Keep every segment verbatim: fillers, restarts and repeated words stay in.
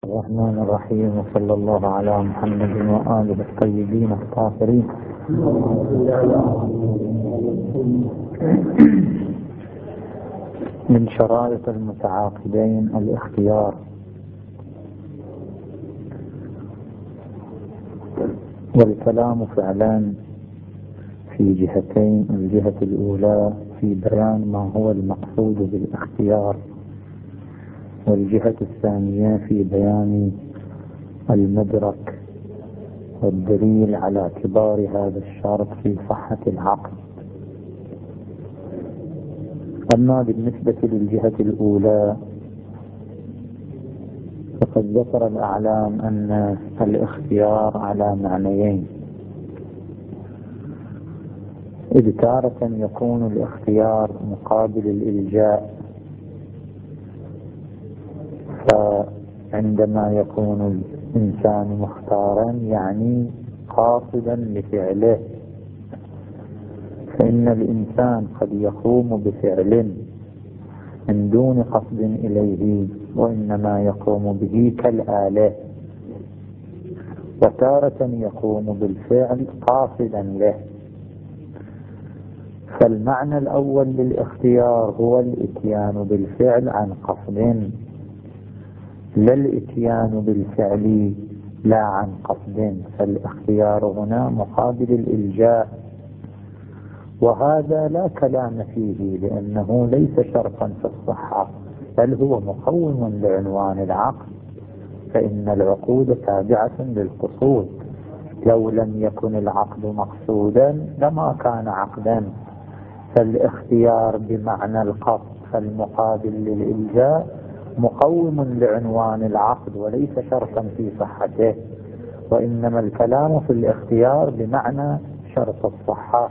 الرحمن الرحيم، وصلى الله على محمد وآله الطيبين الطاهرين. من شرائط المتعاقدين الاختيار، والكلام فعلا في جهتين. الجهة الأولى في بيان ما هو المقصود بالاختيار، والجهة الثانية في بيان المدرك والدليل على اعتبار هذا الشرط في صحة العقد. أما بالنسبة للجهة الأولى فقد ذكر الأعلام أن الاختيار على معنيين، إذ تارة يكون الاختيار مقابل الإلجاء، فعندما يكون الإنسان مختارا يعني قاصدا لفعله، فإن الإنسان قد يقوم بفعل من دون قصد إليه، وإنما يقوم به كالآلة، وتارة يقوم بالفعل قاصدا له. فالمعنى الأول للاختيار هو الإتيان بالفعل عن قصد، لا الإتيان بالفعل لا عن قصد. فالاختيار هنا مقابل الإلجاء، وهذا لا كلام فيه لأنه ليس شرطا في الصحة، بل هو مقوم لعنوان العقد، فإن العقود تابعة للقصود. لو لم يكن العقد مقصودا لما كان عقدا. فالاختيار بمعنى القصد، فالمقابل للإلجاء مقوم لعنوان العقد وليس شرطا في صحته، وإنما الكلام في الاختيار بمعنى شرط الصحة.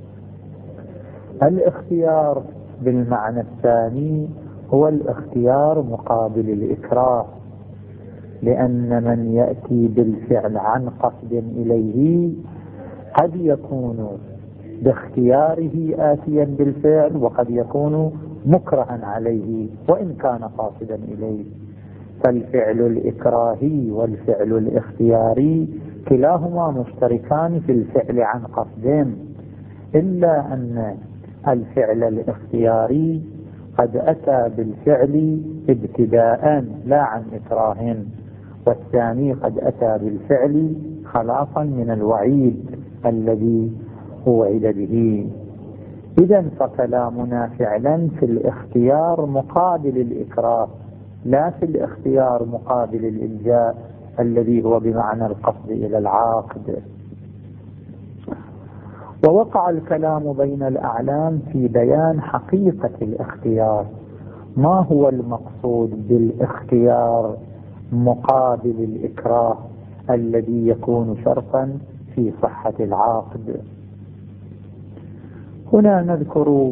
الاختيار بالمعنى الثاني هو الاختيار مقابل الإكراه، لأن من يأتي بالفعل عن قصد إليه قد يكون باختياره آتيا بالفعل، وقد يكون مكرها عليه وإن كان قاصدا إليه. فالفعل الإكراهي والفعل الاختياري كلاهما مشتركان في الفعل عن قصد، إلا أن الفعل الاختياري قد أتى بالفعل ابتداء لا عن إكراه، والثاني قد أتى بالفعل خلاصا من الوعيد الذي وعد به. إذن فكلامنا فعلا في الاختيار مقابل الإكراه، لا في الاختيار مقابل الإلجاء الذي هو بمعنى القصد إلى العاقد. ووقع الكلام بين الأعلام في بيان حقيقة الاختيار. ما هو المقصود بالاختيار مقابل الإكراه الذي يكون شرطا في صحة العقد؟ هنا نذكر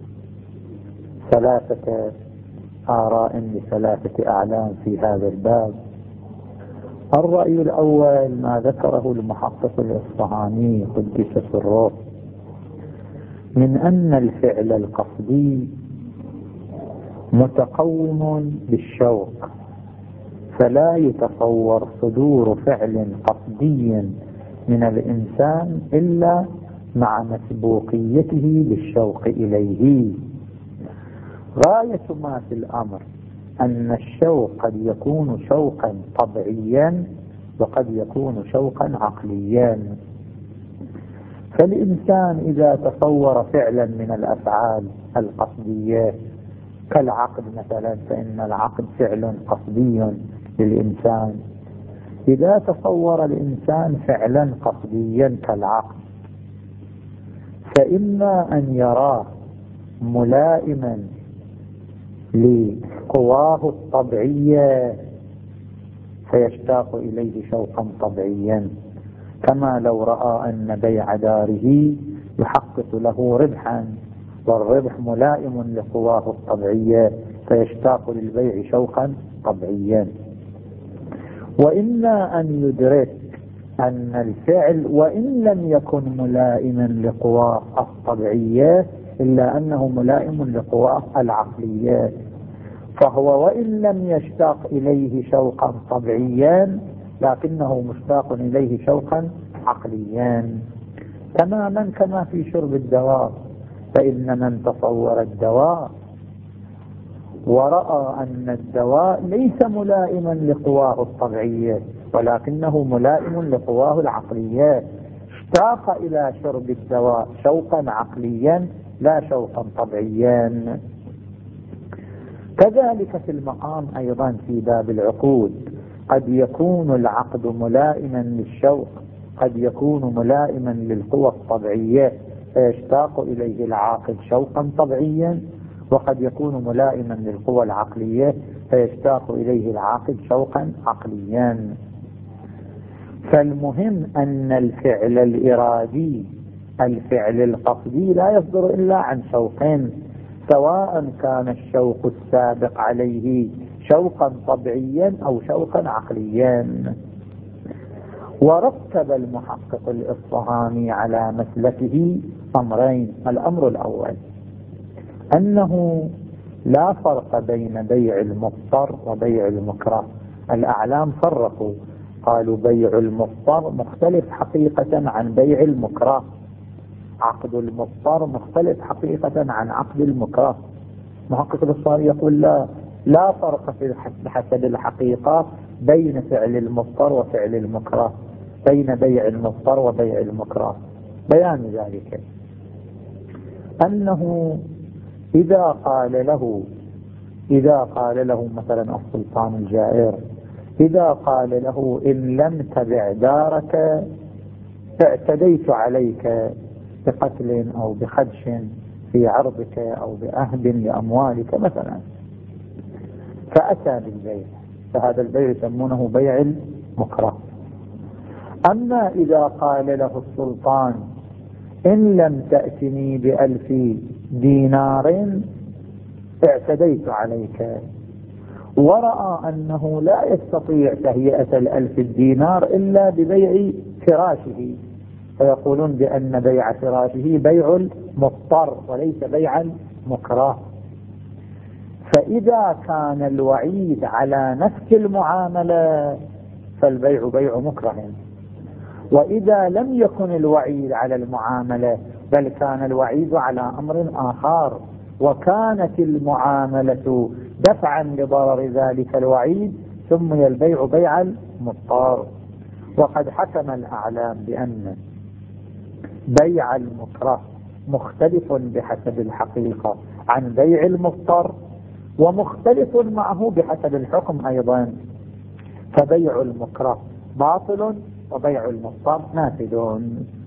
ثلاثة آراء لثلاثة أعلام في هذا الباب. الرأي الأول ما ذكره المحقق الإصفهاني قدس سره، من أن الفعل القصدي متقوم بالشوق، فلا يتصور صدور فعل قصدي من الإنسان إلا مع مسبوقيته بالشوق إليه. غاية ما في الأمر أن الشوق قد يكون شوقا طبيعيا وقد يكون شوقا عقليا. فالإنسان إذا تصور فعلا من الأفعال القصدية كالعقد مثلا، فإن العقد فعل قصدي للإنسان. إذا تصور الإنسان فعلا قصديا كالعقد، فإما أن يراه ملائما لقواه الطبيعية فيشتاق إليه شوقا طبيعيا، كما لو رأى أن بيع داره يحقق له ربحا، والربح ملائم لقواه الطبيعية فيشتاق للبيع شوقا طبيعيا. وإما أن يدرك أن الفعل وإن لم يكن ملائما لقواه الطبيعية إلا أنه ملائم لقواه العقلية، فهو وإن لم يشتاق إليه شوقا طبيعيا لكنه مشتاق إليه شوقا عقليا، تماما كما في شرب الدواء. فإن من تصور الدواء ورأى أن الدواء ليس ملائما لقواه الطبيعية ولكنه ملائم لقواه العقلية، اشتاق إلى شرب الدواء شوقا عقليا لا شوقا طبيعيا. كذلك في المقام أيضا في باب العقود، قد يكون العقد ملائما للشوق، قد يكون ملائما للقوى الطبيعية فيشتاق إليه العاقد شوقا طبيعيا، وقد يكون ملائما للقوى العقلية فيشتاق إليه العاقد شوقا عقليا. فالمهم أن الفعل الإرادي الفعل القصدي لا يصدر إلا عن شوقين، سواء كان الشوق السابق عليه شوقا طبيعيا أو شوقا عقليا. ورتب المحقق الإصفهاني على مسلكه أمرين. الأمر الأول أنه لا فرق بين بيع المضطر وبيع المكره. الأعلام فرقوا، قالوا بيع المضطر مختلف حقيقة عن بيع المكره، عقد المضطر مختلف حقيقة عن عقد المكره. محقق الإصفهاني يقول لا لا فرق في بحسب الحقيقة بين فعل المضطر وفعل المكره، بين بيع المضطر وبيع المكره. بيان ذلك أنه إذا قال له إذا قال له مثلا السلطان الجائر، إذا قال له إن لم تبع دارك اعتديت عليك بقتل أو بخدش في عرضك أو بأهد لأموالك مثلا، فأتى بالبيع، فهذا البيع يسمونه بيع المكره. أما إذا قال له السلطان إن لم تأتني بألف دينار اعتديت عليك، ورأى أنه لا يستطيع تهيئة الألف الدينار إلا ببيع فراشه، فيقولون بأن بيع فراشه بيع المضطر وليس بيع المكره. فإذا كان الوعيد على نفس المعاملة فالبيع بيع مكره، وإذا لم يكن الوعيد على المعاملة بل كان الوعيد على أمر آخر وكانت المعاملة دفعا لضرر ذلك الوعيد سمي البيع بيع المضطر. وقد حكم الأعلام بأن بيع المكره مختلف بحسب الحقيقة عن بيع المضطر، ومختلف معه بحسب الحكم أيضا، فبيع المكره باطل وبيع المضطر نافذ.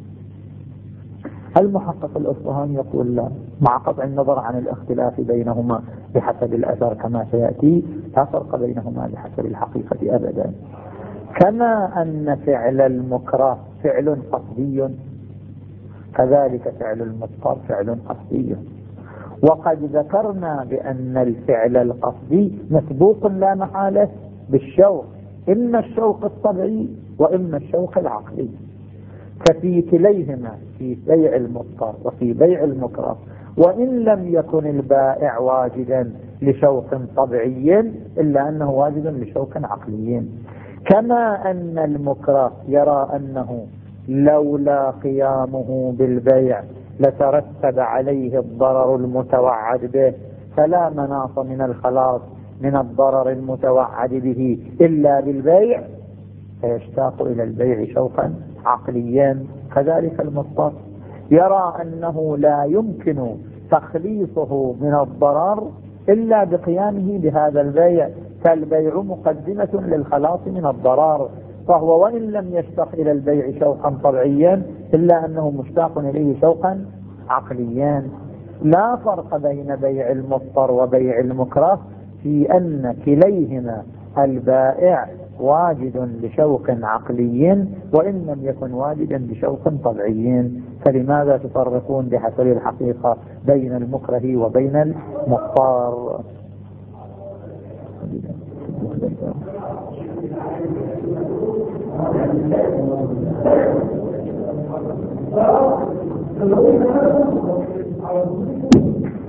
المحقق الإصفهاني يقول لا، مع قطع النظر عن الاختلاف بينهما بحسب الأثر كما سيأتي، لا فرق بينهما بحسب الحقيقة أبدا. كما أن فعل المكره فعل قصدي كذلك فعل المضطر فعل قصدي. وقد ذكرنا بأن الفعل القصدي مسبوق لا محالة بالشوق، إما الشوق الطبيعي وإما الشوق العقلي، ففي كليهما في بيع المضطر وفي بيع المكره وإن لم يكن البائع واجدا لشوق طبيعي إلا أنه واجد لشوق عقلي. كما أن المكره يرى أنه لولا قيامه بالبيع لترتب عليه الضرر المتوعد به، فلا مناص من الخلاص من الضرر المتوعد به إلا بالبيع، فيشتاق إلى البيع شوقا عقليا. كذلك المضطر يرى أنه لا يمكن تخليصه من الضرر إلا بقيامه بهذا البيع، فالبيع مقدمة للخلاص من الضرر، فهو وإن لم يشتاق إلى البيع شوقا طبيعيا إلا أنه مشتاق إليه شوقا عقليا. لا فرق بين بيع المضطر وبيع المكره في أن كليهما البائع واجد لشوق عقلي وإن لم يكن واجدا لشوق طبيعي. فلماذا تفرقون بحسب الحقيقة بين المكره وبين المضطر؟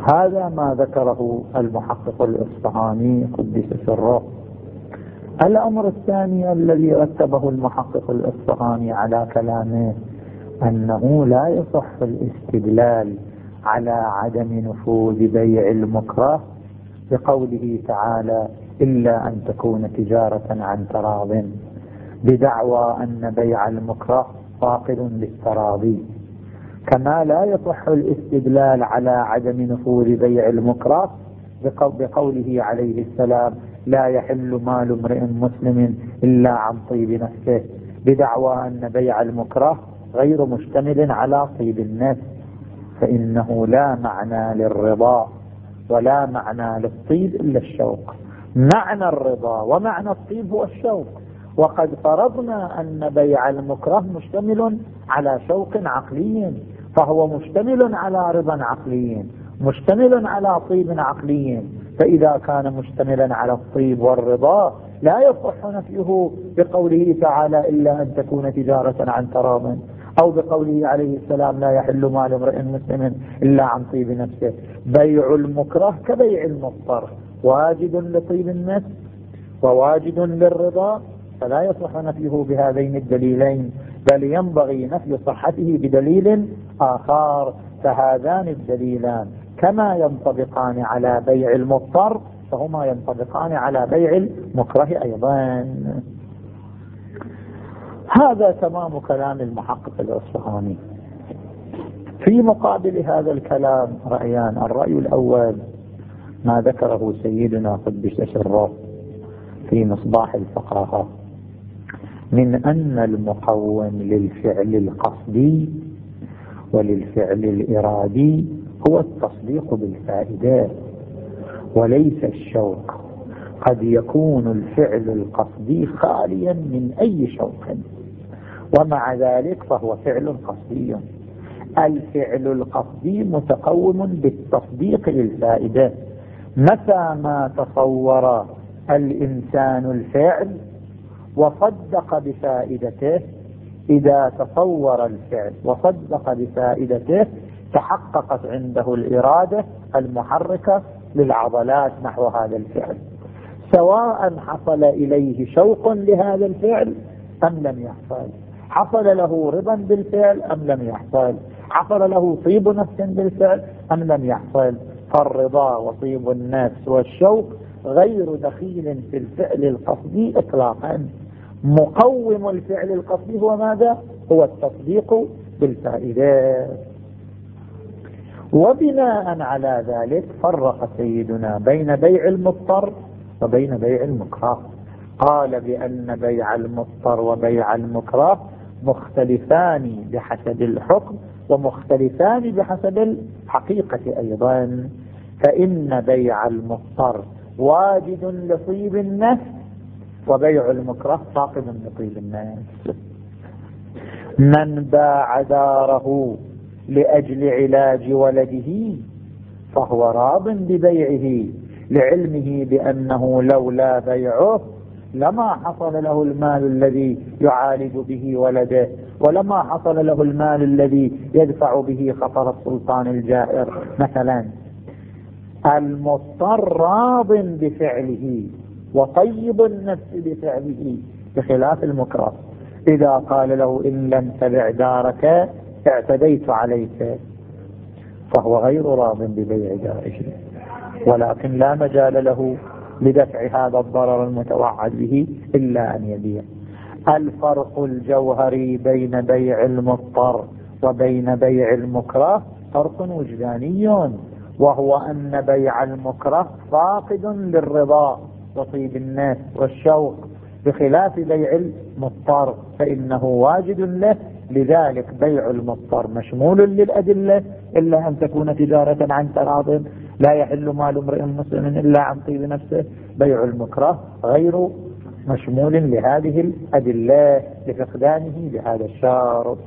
هذا ما ذكره المحقق الإصفهاني قدس سره. الأمر الثاني الذي رتبه المحقق الإصفهاني على كلامه أنه لا يصح الاستدلال على عدم نفوذ بيع المكره بقوله تعالى إلا أن تكون تجارة عن تراض، بدعوى أن بيع المكره فاقد للتراضي، كما لا يصح الاستدلال على عدم نفوذ بيع المكره بقوله عليه السلام لا يحل مال امرئ مسلم إلا عن طيب نفسه، بدعوى أن بيع المكره غير مشتمل على طيب النفس، فإنه لا معنى للرضا ولا معنى للطيب إلا الشوق. معنى الرضا ومعنى الطيب هو الشوق، وقد فرضنا أن بيع المكره مشتمل على شوق عقلي، فهو مشتمل على رضا عقلي مشتمل على طيب عقلي، فإذا كان مشتملا على الطيب والرضا لا يصح نفيه بقوله تعالى إلا أن تكون تجارة عن تراض، أو بقوله عليه السلام لا يحل مال امرئ مسلم إلا عن طيب نفسه. بيع المكره كبيع المضطر، واجد لطيب النفس وواجد للرضا، فلا يصح نفيه بهذين الدليلين، بل ينبغي نفي صحته بدليل آخر. فهذان الدليلان كما ينطبقان على بيع المضطر فهما ينطبقان على بيع المكره أيضا. هذا تمام كلام المحقق الإصفهاني. في مقابل هذا الكلام رأيان. الرأي الأول ما ذكره سيدنا قدس سره في مصباح الفقاهة من أن المقوم للفعل القصدي وللفعل الإرادي هو التصديق بالفائدة وليس الشوق. قد يكون الفعل القصدي خاليا من أي شوق ومع ذلك فهو فعل قصدي. الفعل القصدي متقوم بالتصديق للفائدة. متى ما تصور الإنسان الفعل وصدق بفائدته، إذا تصور الفعل وصدق بفائدته تحققت عنده الإرادة المحركة للعضلات نحو هذا الفعل، سواء حصل إليه شوق لهذا الفعل أم لم يحصل، حصل له رضا بالفعل أم لم يحصل، حصل له طيب نفس بالفعل أم لم يحصل. فالرضا وطيب النفس والشوق غير دخيل في الفعل القصدي إطلاقا. مقوم الفعل القصدي هو ماذا؟ هو التصديق بالفائدة. وبناء على ذلك فرق سيدنا بين بيع المضطر وبين بيع المكره. قال بأن بيع المضطر وبيع المكره مختلفان بحسب الحكم ومختلفان بحسب الحقيقة أيضا. فإن بيع المضطر واجد لطيب النفس وبيع المكره فاقد لطيب النفس. من باع داره لأجل علاج ولده فهو راض ببيعه لعلمه بأنه لولا بيعه لما حصل له المال الذي يعالج به ولده، ولما حصل له المال الذي يدفع به خطر السلطان الجائر مثلا. المضطر راض بفعله وطيب النفس بفعله، بخلاف المكره. إذا قال له إن لم تبع دارك اعتديت عليك، فهو غير راض ببيع داره، ولكن لا مجال له لدفع هذا الضرر المتوعد به إلا أن يبيع. الفرق الجوهري بين بيع المضطر وبين بيع المكره فرق وجداني، وهو أن بيع المكره فاقد للرضا وطيب النفس والشوق، بخلاف بيع المضطر فإنه واجد له. لذلك بيع المضطر مشمول للأدلة إلا أن تكون تجارة عن تراض، لا يحل مال امرئ مسلم إلا عن طيب نفسه. بيع المكره غير مشمول لهذه الأدلة لفقدانه بهذا الشرط.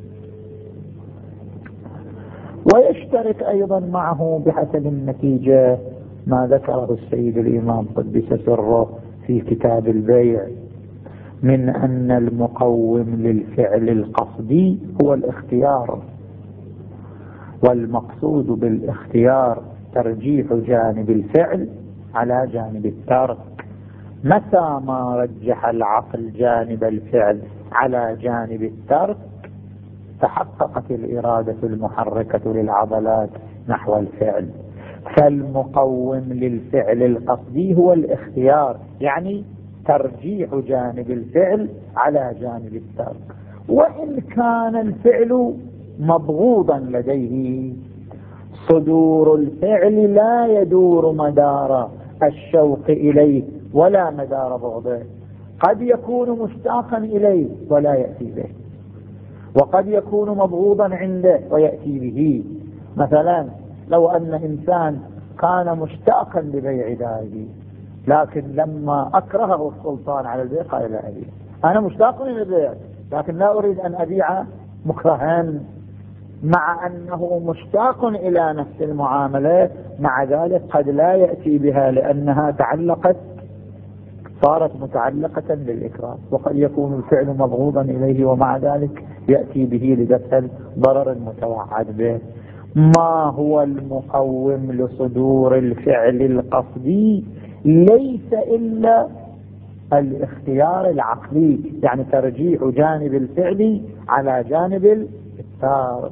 ويشترك أيضا معه بحسب النتيجة ما ذكره السيد الإمام قدس سره في كتاب البيع من أن المقوم للفعل القصدي هو الاختيار، والمقصود بالاختيار ترجيح جانب الفعل على جانب الترك. متى ما رجح العقل جانب الفعل على جانب الترك تحققت الإرادة المحركة للعضلات نحو الفعل. فالمقوم للفعل القصدي هو الاختيار، يعني ترجيح جانب الفعل على جانب الترك. وإن كان الفعل مبغوضا لديه، صدور الفعل لا يدور مدار الشوق إليه ولا مدار بغضه. قد يكون مشتاقا إليه ولا يأتي به، وقد يكون مبغوضا عنده ويأتي به. مثلا لو أن إنسان كان مشتاقا لبيع داره، لكن لما أكرهه السلطان على البيع قال لا أبيع، أنا مشتاق للبيع لكن لا أريد أن أبيع مكرها، مع أنه مشتاق إلى نفس المعاملة، مع ذلك قد لا يأتي بها لأنها تعلقت صارت متعلقة بالإكراه. وقد يكون الفعل مبغوضا إليه ومع ذلك يأتي به لدفع ضرر المتوعد به. ما هو المقوم لصدور الفعل القصدي؟ ليس إلا الاختيار العقلي، يعني ترجيح جانب الفعل على جانب التارك.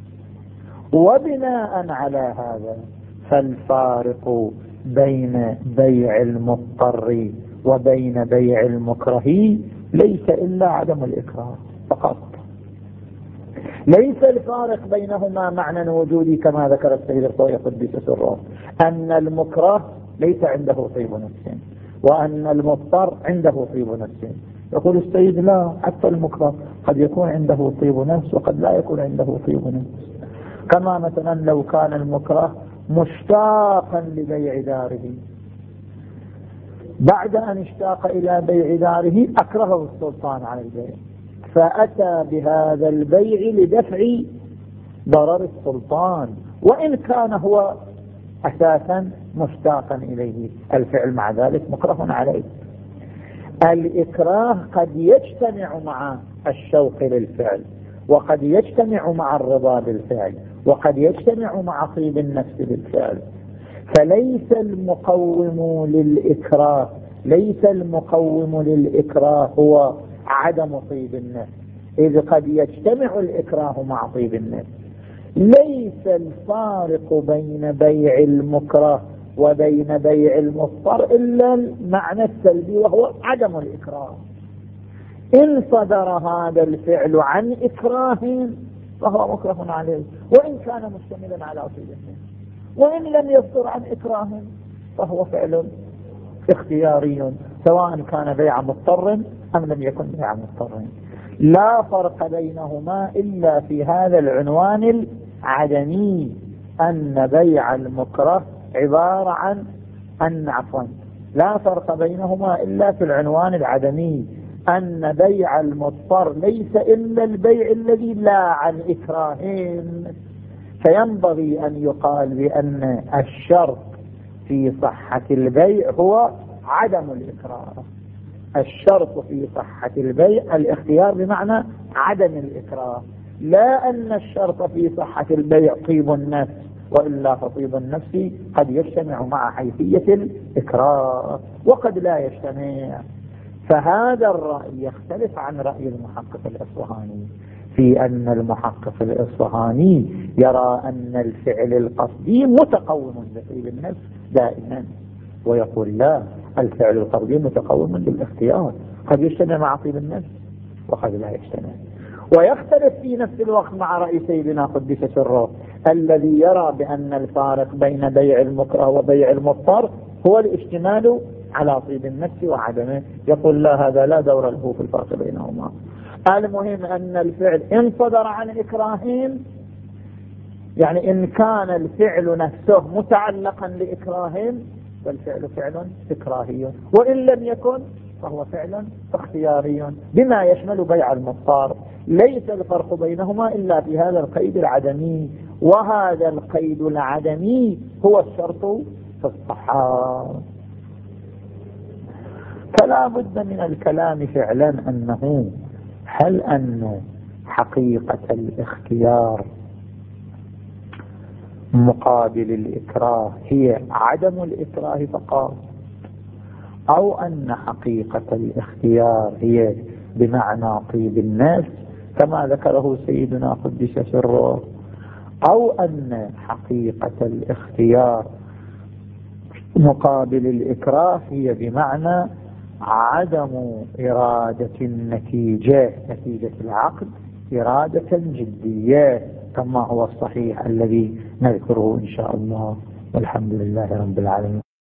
وبناء على هذا فالفارق بين بيع المضطر وبين بيع المكره ليس إلا عدم الإكراه فقط. ليس الفارق بينهما معنى وجودي كما ذكر السيد الخوئي قدس سره، أن المكره ليس عنده طيب نفس وأن المضطر عنده طيب نفس. يقول السيد لا، حتى المكره قد يكون عنده طيب نفس وقد لا يكون عنده طيب نفس. كما مثلا لو كان المكره مشتاقا لبيع داره، بعد أن اشتاق إلى بيع داره أكرهه السلطان على البيع، فأتى بهذا البيع لدفع ضرر السلطان، وإن كان هو أساسا مشتاقا إليه، الفعل مع ذلك مكره عليه. الإكراه قد يجتمع مع الشوق للفعل، وقد يجتمع مع الرضا بالفعل، وقد يجتمع مع طيب النفس بالفعل. فليس المقوم للإكراه ليس المقوم للإكراه هو عدم طيب النفس، إذ قد يجتمع الإكراه مع طيب النفس. ليس الفارق بين بيع المكره وبين بيع المضطر إلا المعنى السلبي وهو عدم الإكراه. إن صدر هذا الفعل عن إكراه فهو مكره عليه وإن كان مشتملا على طيب النفس، وإن لم يصدر عن إكراه فهو فعل اختياري، سواء كان بيع مضطر أم لم يكن بيع مضطر. لا فرق بينهما إلا في هذا العنوان العدمي، أن بيع المكره عبارة عن أن عفوا لا فرق بينهما إلا في العنوان العدمي، أن بيع المضطر ليس إلا البيع الذي لا عن إكراهين. فينبغي أن يقال بأن الشرط في صحة البيع هو عدم الإكراه. الشرط في صحة البيع الاختيار بمعنى عدم الإكراه، لا أن الشرط في صحة البيع طيب النفس، وإلا فطيب النفس قد يجتمع مع حيثية الإكراه وقد لا يجتمع. فهذا الرأي يختلف عن رأي المحقق الإصفهاني، في أن المحقق الإصفهاني يرى أن الفعل القصدي متقوم بطيب النفس دائما، ويقول لا، الفعل القصدي متقوم بالاختيار، قد يجتمع مع طيب النفس وقد لا يجتمع. ويختلف في نفس الوقت مع رأي سيدنا قدس سره الذي يرى بأن الفارق بين بيع المكره وبيع المضطر هو الاشتمال على طيب النفس وعدمه. يقول لا، هذا لا دور له في الفرق بينهما. المهم أن الفعل إن صدر عن إكراهين، يعني إن كان الفعل نفسه متعلقا لإكراهين فالفعل فعل إكراهي، وإن لم يكن فهو فعل اختياري بما يشمل بيع المضطر. ليس الفرق بينهما إلا في هذا القيد العدمي، وهذا القيد العدمي هو الشرط في الصحة. فلا بد من الكلام فعلا أنه هل أن حقيقة الاختيار مقابل الإكراه هي عدم الإكراه فقط، أو أن حقيقة الاختيار هي بمعنى طيب النفس كما ذكره سيدنا قدس سره، أو أن حقيقة الاختيار مقابل الإكراه هي بمعنى عدم إرادة النتيجة، نتيجة العقد إرادة جدية كما هو الصحيح الذي نذكره إن شاء الله. والحمد لله رب العالمين.